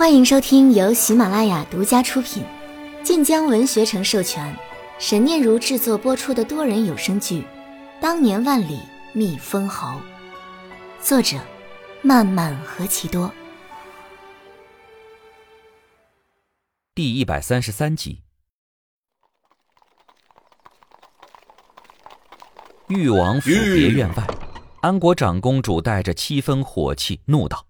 欢迎收听由喜马拉雅独家出品，晋江文学城授权，神念如制作播出的多人有声剧《当年万里觅封侯》，作者漫漫何其多。 第133集。裕王府别院外，安国长公主带着7分火气怒道：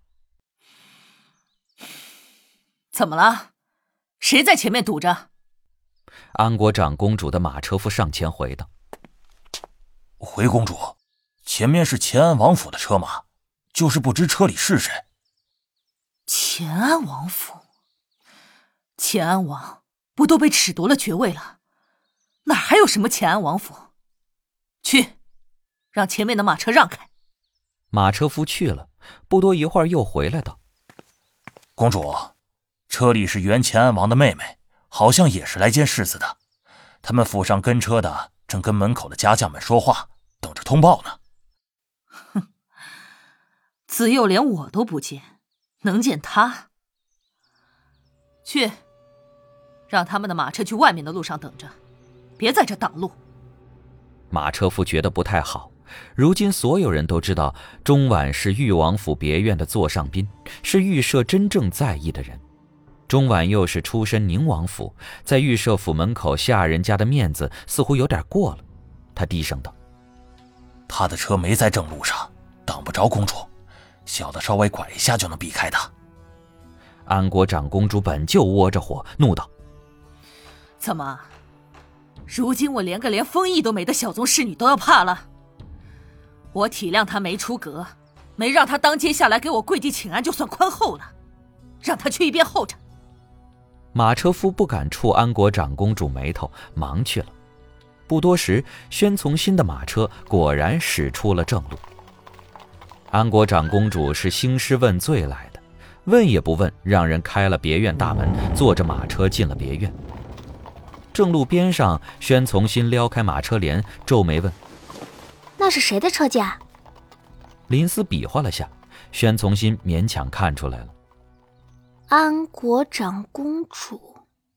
怎么了？谁在前面堵着？ 安国长公主的马车夫上前回道： 回公主，前面是乾安王府的车马，就是不知车里是谁。 乾安王府？乾安王不都被褫夺了爵位了？哪还有什么乾安王府？去，让前面的马车让开。 马车夫去了，不多一会儿又回来道： 公主，车里是原乾安王的妹妹，好像也是来见世子的。他们府上跟车的正跟门口的家将们说话，等着通报呢。 哼，子幼连我都不见，能见他？去，让他们的马车去外面的路上等着，别在这挡路。 马车夫觉得不太好，如今所有人都知道钟婉是裕王府别院的座上宾，是御舍真正在意的人。钟婉又是出身宁王府，在御舍府门口下人家的面子似乎有点过了。他低声道： 他的车没在正路上，挡不着公主，小的稍微拐一下就能避开的。 安国长公主本就窝着火，怒道： 怎么，如今我连个连封邑都没的小宗侍女都要怕了？我体谅她没出阁，没让她当街下来给我跪地请安就算宽厚了，让她去一边候着。 马车夫不敢触安国长公主眉头，忙去了。不多时，宣从新的马车果然驶出了正路。安国长公主是兴师问罪来的，问也不问，让人开了别院大门，坐着马车进了别院。正路边上，宣从新撩开马车帘，皱眉问： 那是谁的车驾？ 林思比划了下，宣从新勉强看出来了。 安国长公主。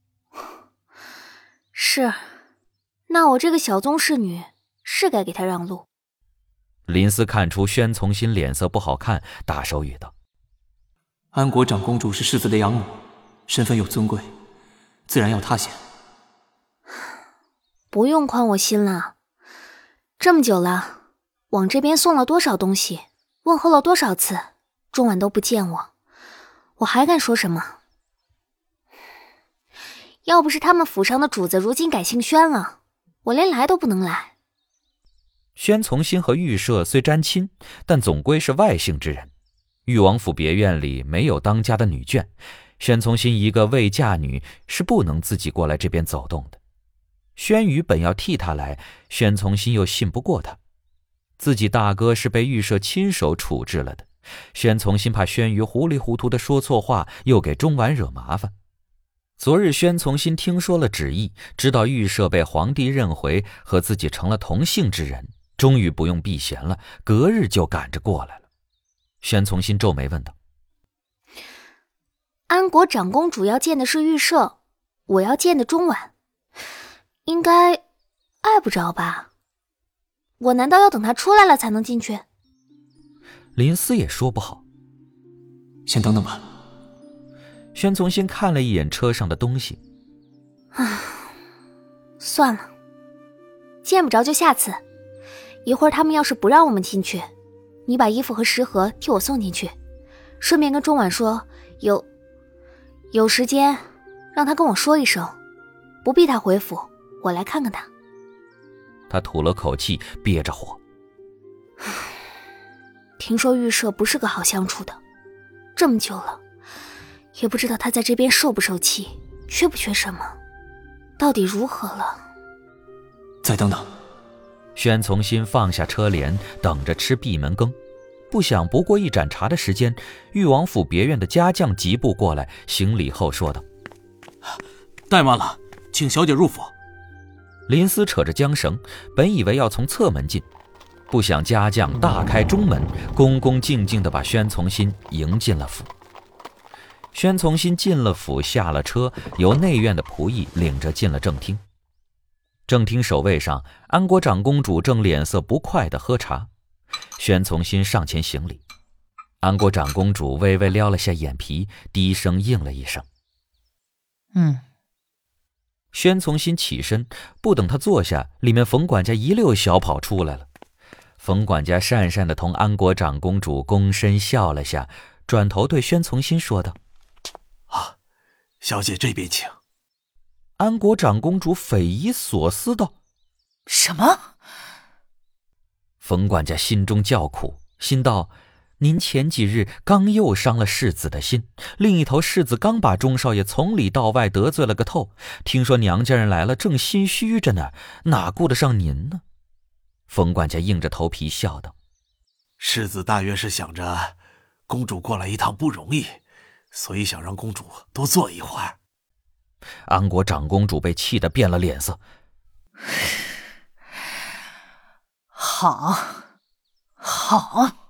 是，那我这个小宗侍女是该给她让路。 林思看出宣从新脸色不好看，大手语道： 安国长公主是世子的养母，身份又尊贵，自然要她先。 不用宽我心了，这么久了，往这边送了多少东西，问候了多少次，钟婉都不见我，我还敢说什么？要不是他们府上的主子如今改姓宣了，我连来都不能来。 宣从新和御舍虽沾亲，但总归是外姓之人。裕王府别院里没有当家的女眷，宣从新一个未嫁女是不能自己过来这边走动的。宣宇本要替他来，宣从新又信不过他，自己大哥是被御舍亲手处置了的，宣从新怕宣宇糊里糊涂地说错话，又给钟婉惹麻烦。昨日宣从新听说了旨意，知道御舍被皇帝认回，和自己成了同姓之人，终于不用避嫌了，隔日就赶着过来了。宣从新皱眉问道： 安国长公主要见的是御舍，我要见的钟婉，应该碍不着吧？我难道要等她出来了才能进去？ 林思也说不好。 先等等吧。 宣从新看了一眼车上的东西， 算了，见不着就下次。一会儿他们要是不让我们进去，你把衣服和食盒替我送进去，顺便跟钟婉说，有时间让他跟我说一声，不必他回府，我来看看他。 他吐了口气，憋着火。 听说御舍不是个好相处的，这么久了，也不知道他在这边受不受气，缺不缺什么，到底如何了。 再等等。 宣从新放下车帘，等着吃闭门羹。不想不过一盏茶的时间，裕王府别院的家将疾步过来，行礼后说道： 怠慢了，请小姐入府。 林思扯着缰绳，本以为要从侧门进，不想家将大开中门，恭恭敬敬地把宣从新迎进了府。 宣从新进了府，下了车，由内院的仆役领着进了正厅。正厅首位上，安国长公主正脸色不快地喝茶。宣从新上前行礼，安国长公主微微撩了下眼皮，低声应了一声。宣从新起身，不等他坐下，里面冯管家一溜小跑出来了。冯管家讪讪地同安国长公主躬身笑了下，转头对宣从新说道： 小姐这边请。 安国长公主匪夷所思道： 什么？ 冯管家心中叫苦，心道：您前几日刚又伤了世子的心，另一头世子刚把钟少爷从里到外得罪了个透，听说娘家人来了，正心虚着呢，哪顾得上您呢？冯管家硬着头皮笑道： 世子大约是想着公主过来一趟不容易，所以想让公主多坐一会儿。 安国长公主被气得变了脸色。 好。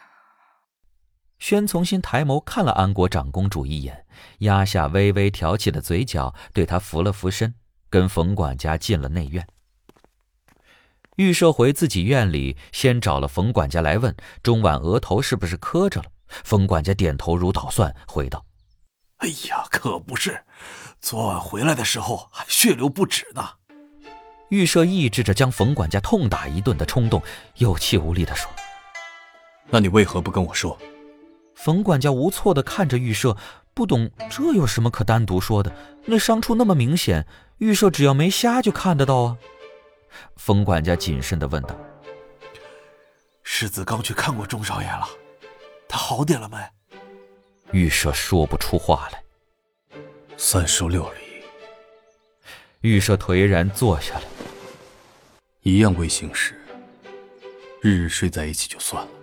宣从新抬眸看了安国长公主一眼，压下微微挑起的嘴角，对她扶了扶身，跟冯管家进了内院。预设回自己院里，先找了冯管家来问中晚额头是不是磕着了。冯管家点头如捣蒜，回道： 哎呀，可不是，昨晚回来的时候还血流不止呢。 预设抑制着将冯管家痛打一顿的冲动，有气无力地说： 那你为何不跟我说？ 冯管家无措地看着预设，不懂这有什么可单独说的，那伤处那么明显，预设只要没瞎就看得到啊。冯管家谨慎地问道： 世子刚去看过钟少爷了，他好点了没？ 预设说不出话来。 36里。 预设颓然坐下来。 一样未醒时，日日睡在一起就算了，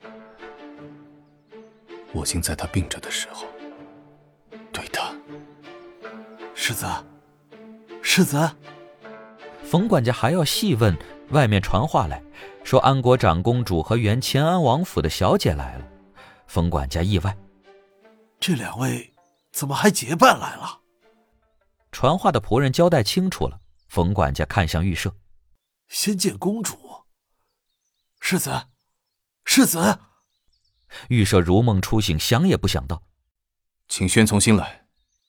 我竟在他病着的时候对他。 世子。 冯管家还要细问，外面传话来说安国长公主和原乾安王府的小姐来了。冯管家意外， 这两位怎么还结伴来了？ 传话的仆人交代清楚了。冯管家看向预设， 先见公主。世子。 预设如梦初醒，想也不想到： 请宣从新来。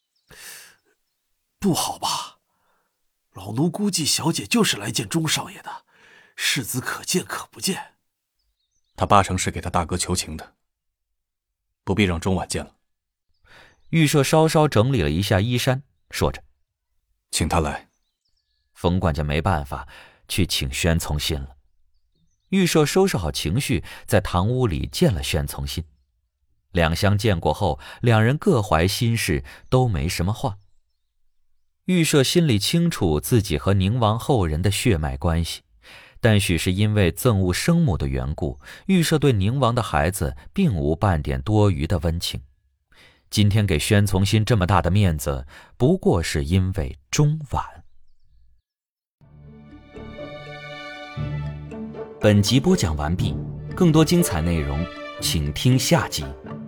不好吧，老奴估计小姐就是来见钟少爷的，世子可见可不见。 他八成是给他大哥求情的，不必让钟晚见了。 预设稍稍整理了一下衣衫，说着： 请他来。 冯管家没办法，去请宣从新了。预设收拾好情绪，在堂屋里见了宣从新。两相见过后，两人各怀心事，都没什么话。预设心里清楚自己和宁王后人的血脉关系，但许是因为憎恶生母的缘故，预设对宁王的孩子并无半点多余的温情。今天给宣从新这么大的面子，不过是因为钟晚。本集播讲完毕，更多精彩内容，请听下集。